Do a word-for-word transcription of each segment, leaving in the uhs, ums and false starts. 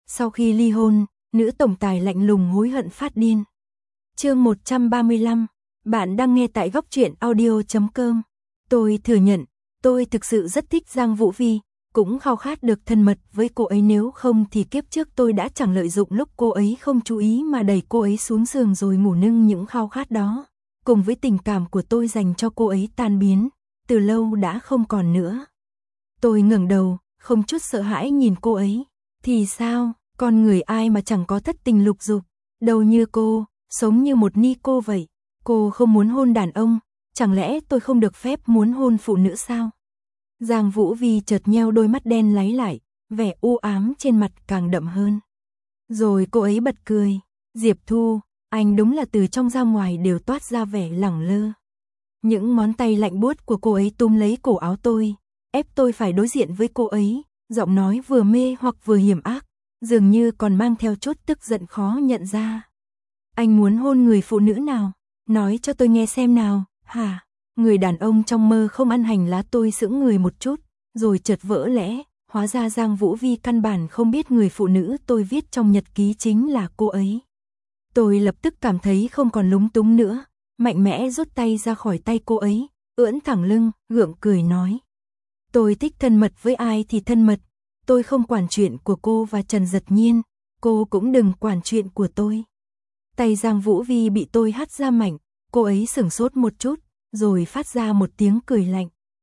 Sau khi ly hôn, nữ tổng tài lạnh lùng hối hận phát điên. Chương một trăm ba mươi lăm, bạn đang nghe tại góc truyện audio chấm com. Tôi thừa nhận, tôi thực sự rất thích Giang Vũ Vi, cũng khao khát được thân mật với cô ấy, nếu không thì kiếp trước tôi đã chẳng lợi dụng lúc cô ấy không chú ý mà đẩy cô ấy xuống giường rồi ngủ nâng. Những khao khát đó, cùng với tình cảm của tôi dành cho cô ấy tan biến, từ lâu đã không còn nữa. Tôi ngẩng đầu, không chút sợ hãi nhìn cô ấy. Thì sao, con người ai mà chẳng có thất tình lục dục, đâu như cô, sống như một ni cô vậy. Cô không muốn hôn đàn ông, chẳng lẽ tôi không được phép muốn hôn phụ nữ sao? Giang Vũ Vi chợt nheo đôi mắt đen láy lại, vẻ u ám trên mặt càng đậm hơn. Rồi cô ấy bật cười. Diệp Thu, anh đúng là từ trong ra ngoài đều toát ra vẻ lẳng lơ. Những ngón tay lạnh buốt của cô ấy túm lấy cổ áo tôi, ép tôi phải đối diện với cô ấy, giọng nói vừa mê hoặc vừa hiểm ác, dường như còn mang theo chút tức giận khó nhận ra. Anh muốn hôn người phụ nữ nào? Nói cho tôi nghe xem nào. Hả? Người đàn ông trong mơ không ăn hành lá. Tôi sững người một chút, rồi chợt vỡ lẽ, hóa ra Giang Vũ Vi căn bản không biết người phụ nữ tôi viết trong nhật ký chính là cô ấy. Tôi lập tức cảm thấy không còn lúng túng nữa, mạnh mẽ rút tay ra khỏi tay cô ấy, ưỡn thẳng lưng, gượng cười nói. Tôi thích thân mật với ai thì thân mật, tôi không quản chuyện của cô và Trần Dật Nhiên, cô cũng đừng quản chuyện của tôi. Tay Giang Vũ Vi bị tôi hất ra mạnh, cô ấy sửng sốt một chút, rồi phát ra một tiếng cười lạnh.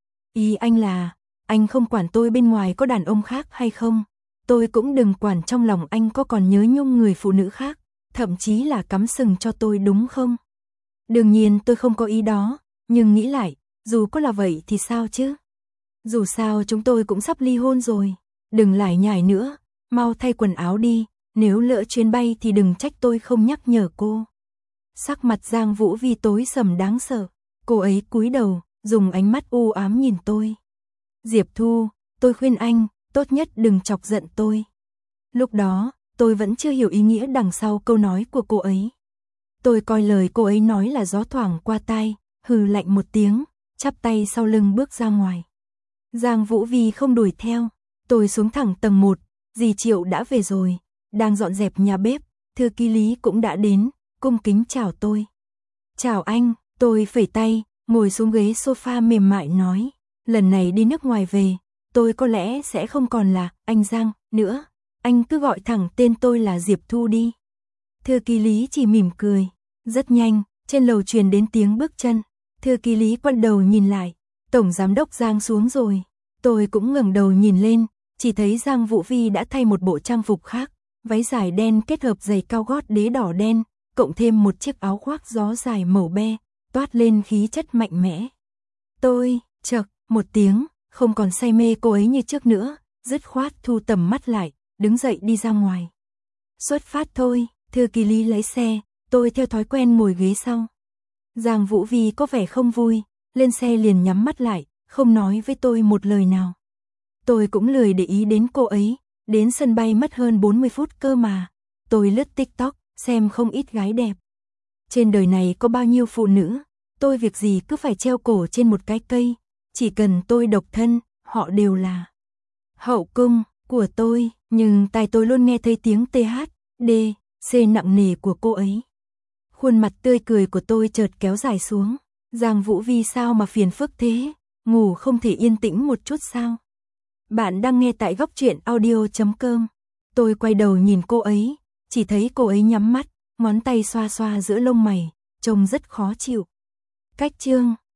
Ý anh là, anh không quản tôi bên ngoài có đàn ông khác hay không, tôi cũng đừng quản trong lòng anh có còn nhớ nhung người phụ nữ khác, thậm chí là cắm sừng cho tôi đúng không? Đương nhiên tôi không có ý đó, nhưng nghĩ lại, dù có là vậy thì sao chứ? Dù sao chúng tôi cũng sắp ly hôn rồi, đừng lải nhải nữa, mau thay quần áo đi, nếu lỡ chuyến bay thì đừng trách tôi không nhắc nhở cô. Sắc mặt Giang Vũ Vi tối sầm đáng sợ, cô ấy cúi đầu, dùng ánh mắt u ám nhìn tôi. Diệp Thu, tôi khuyên anh, tốt nhất đừng chọc giận tôi. Lúc đó, tôi vẫn chưa hiểu ý nghĩa đằng sau câu nói của cô ấy. Tôi coi lời cô ấy nói là gió thoảng qua tai, hừ lạnh một tiếng, chắp tay sau lưng bước ra ngoài. Giang Vũ Vi không đuổi theo, tôi xuống thẳng tầng một, dì Triệu đã về rồi, đang dọn dẹp nhà bếp, thư ký Lý cũng đã đến, cung kính chào tôi. Chào anh, tôi phẩy tay, ngồi xuống ghế sofa mềm mại nói, lần này đi nước ngoài về, tôi có lẽ sẽ không còn là anh Giang nữa, anh cứ gọi thẳng tên tôi là Diệp Thu đi. Thư ký Lý chỉ mỉm cười. Rất nhanh, trên lầu truyền đến tiếng bước chân, thư ký Lý quay đầu nhìn lại, tổng giám đốc Giang xuống rồi. Tôi cũng ngẩng đầu nhìn lên, chỉ thấy Giang Vũ Vi đã thay một bộ trang phục khác, váy dài đen kết hợp giày cao gót đế đỏ đen, cộng thêm một chiếc áo khoác gió dài màu be, toát lên khí chất mạnh mẽ. Tôi, chậc, một tiếng, không còn say mê cô ấy như trước nữa, dứt khoát thu tầm mắt lại, đứng dậy đi ra ngoài. Xuất phát thôi, thư ký Lý lấy xe, tôi theo thói quen ngồi ghế sau. Giang Vũ Vi có vẻ không vui, lên xe liền nhắm mắt lại, không nói với tôi một lời nào. Tôi cũng lười để ý đến cô ấy, đến sân bay mất hơn bốn mươi phút cơ mà. Tôi lướt TikTok, xem không ít gái đẹp. Trên đời này có bao nhiêu phụ nữ, tôi việc gì cứ phải treo cổ trên một cái cây, chỉ cần tôi độc thân, họ đều là hậu cung của tôi, nhưng tai tôi luôn nghe thấy tiếng tê hát, đê, xê nặng nề của cô ấy. Khuôn mặt tươi cười của tôi chợt kéo dài xuống. Giang Vũ Vi sao mà phiền phức thế, ngủ không thể yên tĩnh một chút sao? Bạn đang nghe tại góc truyện audio chấm com. Tôi quay đầu nhìn cô ấy, chỉ thấy cô ấy nhắm mắt, ngón tay xoa xoa giữa lông mày, trông rất khó chịu. Cách chương